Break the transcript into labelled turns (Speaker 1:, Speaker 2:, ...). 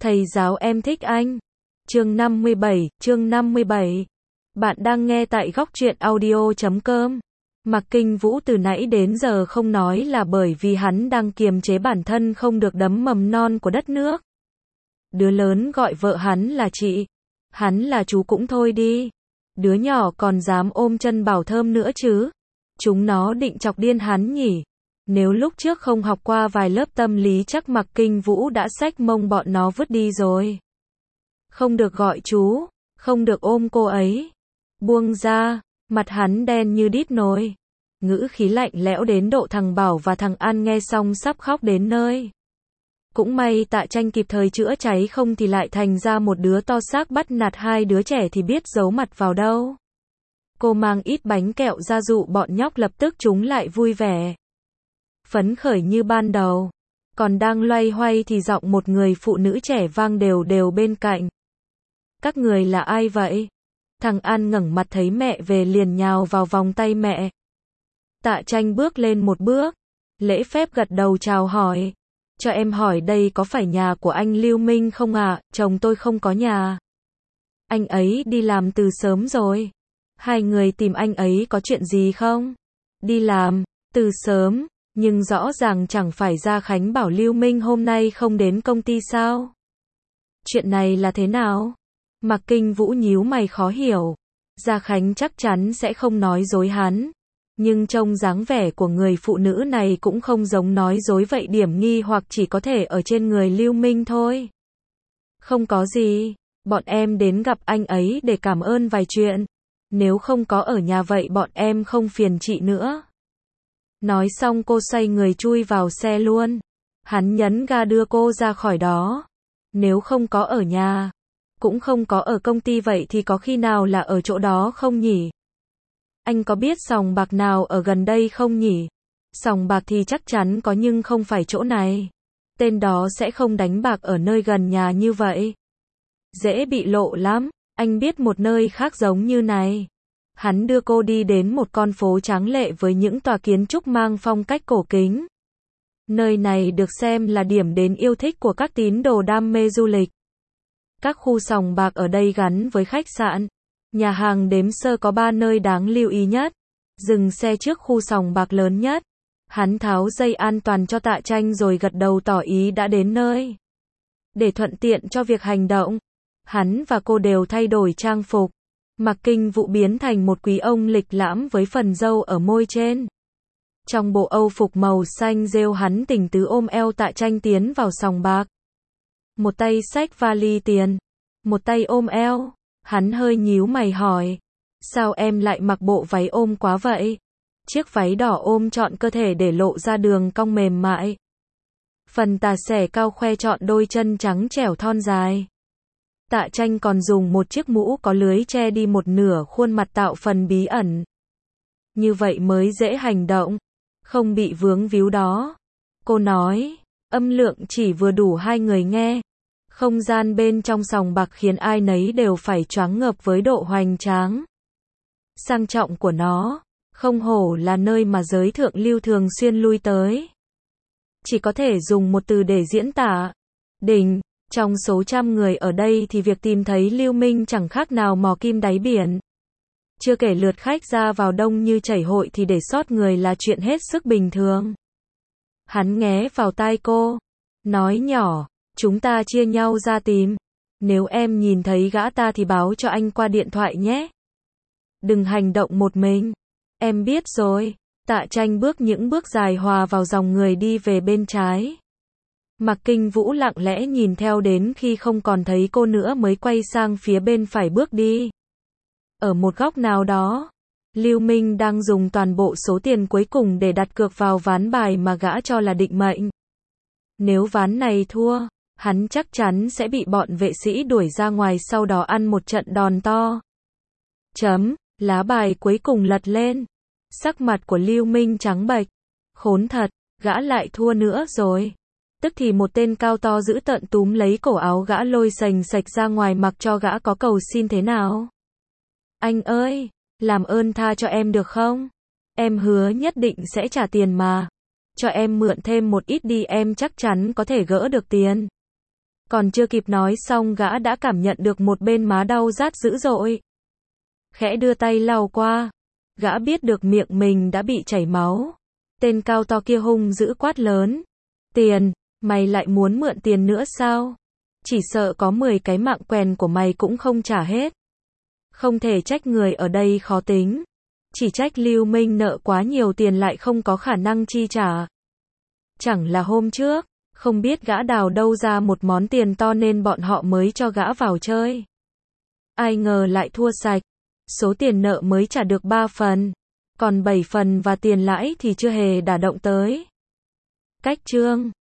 Speaker 1: Thầy giáo em thích anh. Chương 57. Bạn đang nghe tại góc truyện audio.com. Mạc Kinh Vũ từ nãy đến giờ không nói là bởi vì hắn đang kiềm chế bản thân không được đấm mầm non của đất nước. Đứa lớn gọi vợ hắn là chị, hắn là chú cũng thôi đi. Đứa nhỏ còn dám ôm chân Bảo Thơm nữa chứ. Chúng nó định chọc điên hắn nhỉ. Nếu lúc trước không học qua vài lớp tâm lý chắc Mạc Kinh Vũ đã xách mông bọn nó vứt đi rồi. Không được gọi chú, không được ôm cô ấy. Buông ra, mặt hắn đen như đít nồi. Ngữ khí lạnh lẽo đến độ thằng Bảo và thằng An nghe xong sắp khóc đến nơi. Cũng may Tạ Tranh kịp thời chữa cháy, không thì lại thành ra một đứa to xác bắt nạt hai đứa trẻ thì biết giấu mặt vào đâu. Cô mang ít bánh kẹo ra dụ bọn nhóc, lập tức chúng lại vui vẻ, phấn khởi như ban đầu. Còn đang loay hoay thì giọng một người phụ nữ trẻ vang đều đều bên cạnh. Các người là ai vậy? Thằng An ngẩng mặt thấy mẹ về liền nhào vào vòng tay mẹ. Tạ Tranh bước lên một bước, lễ phép gật đầu chào hỏi. Cho em hỏi đây có phải nhà của anh Lưu Minh không ạ? Chồng tôi không có nhà. Anh ấy đi làm từ sớm rồi. Hai người tìm anh ấy có chuyện gì không? Đi làm, từ sớm, nhưng rõ ràng chẳng phải Gia Khánh bảo Lưu Minh hôm nay không đến công ty sao? Chuyện này là thế nào? Mạc Kinh Vũ nhíu mày khó hiểu. Gia Khánh chắc chắn sẽ không nói dối hắn. Nhưng trông dáng vẻ của người phụ nữ này cũng không giống nói dối vậy, điểm nghi hoặc chỉ có thể ở trên người Lưu Minh thôi. Không có gì, bọn em đến gặp anh ấy để cảm ơn vài chuyện. Nếu không có ở nhà vậy bọn em không phiền chị nữa. Nói xong cô xoay người chui vào xe luôn. Hắn nhấn ga đưa cô ra khỏi đó. Nếu không có ở nhà, cũng không có ở công ty vậy thì có khi nào là ở chỗ đó không nhỉ? Anh có biết sòng bạc nào ở gần đây không nhỉ? Sòng bạc thì chắc chắn có nhưng không phải chỗ này. Tên đó sẽ không đánh bạc ở nơi gần nhà như vậy. Dễ bị lộ lắm. Anh biết một nơi khác giống như này. Hắn đưa cô đi đến một con phố tráng lệ với những tòa kiến trúc mang phong cách cổ kính. Nơi này được xem là điểm đến yêu thích của các tín đồ đam mê du lịch. Các khu sòng bạc ở đây gắn với khách sạn, nhà hàng đếm sơ có 3 nơi đáng lưu ý nhất. Dừng xe trước khu sòng bạc lớn nhất. Hắn tháo dây an toàn cho Tạ Tranh rồi gật đầu tỏ ý đã đến nơi. Để thuận tiện cho việc hành động, hắn và cô đều thay đổi trang phục. Mạc Kinh Vũ biến thành một quý ông lịch lãm với phần râu ở môi trên. Trong bộ âu phục màu xanh rêu, hắn tình tứ ôm eo Tạ Tranh tiến vào sòng bạc. Một tay xách vali tiền, một tay ôm eo. Hắn hơi nhíu mày hỏi, sao em lại mặc bộ váy ôm quá vậy? Chiếc váy đỏ ôm trọn cơ thể để lộ ra đường cong mềm mại. Phần tà xẻ cao khoe trọn đôi chân trắng trẻo thon dài. Tạ Tranh còn dùng một chiếc mũ có lưới che đi một nửa khuôn mặt tạo phần bí ẩn. Như vậy mới dễ hành động, không bị vướng víu đó. Cô nói, âm lượng chỉ vừa đủ hai người nghe. Không gian bên trong sòng bạc khiến ai nấy đều phải choáng ngợp với độ hoành tráng, sang trọng của nó. Không hổ là nơi mà giới thượng lưu thường xuyên lui tới. Chỉ có thể dùng một từ để diễn tả. Đỉnh. Trong số trăm người ở đây thì việc tìm thấy Lưu Minh chẳng khác nào mò kim đáy biển. Chưa kể lượt khách ra vào đông như chảy hội thì để sót người là chuyện hết sức bình thường. Hắn nghé vào tai cô, nói nhỏ, chúng ta chia nhau ra tìm. Nếu em nhìn thấy gã ta thì báo cho anh qua điện thoại nhé. Đừng hành động một mình. Em biết rồi. Tạ Tranh bước những bước dài hòa vào dòng người đi về bên trái. Mạc Kinh Vũ lặng lẽ nhìn theo đến khi không còn thấy cô nữa mới quay sang phía bên phải bước đi. Ở một góc nào đó, Lưu Minh đang dùng toàn bộ số tiền cuối cùng để đặt cược vào ván bài mà gã cho là định mệnh. Nếu ván này thua, hắn chắc chắn sẽ bị bọn vệ sĩ đuổi ra ngoài, sau đó ăn một trận đòn to. Lá bài cuối cùng lật lên. Sắc mặt của Lưu Minh trắng bệch. Khốn thật, gã lại thua nữa rồi. Tức thì một tên cao to dữ tợn túm lấy cổ áo gã lôi sành sạch ra ngoài, mặc cho gã có cầu xin thế nào. Anh ơi, làm ơn tha cho em được không? Em hứa nhất định sẽ trả tiền mà. Cho em mượn thêm một ít đi, em chắc chắn có thể gỡ được tiền. Còn chưa kịp nói xong gã đã cảm nhận được một bên má đau rát dữ dội. Khẽ đưa tay lau qua. Gã biết được miệng mình đã bị chảy máu. Tên cao to kia hung dữ quát lớn. Tiền, mày lại muốn mượn tiền nữa sao? Chỉ sợ có 10 cái mạng quèn của mày cũng không trả hết. Không thể trách người ở đây khó tính. Chỉ trách Lưu Minh nợ quá nhiều tiền lại không có khả năng chi trả. Chẳng là hôm trước, không biết gã đào đâu ra một món tiền to nên bọn họ mới cho gã vào chơi. Ai ngờ lại thua sạch. Số tiền nợ mới trả được 3 phần. Còn 7 phần và tiền lãi thì chưa hề đả động tới. Cách chương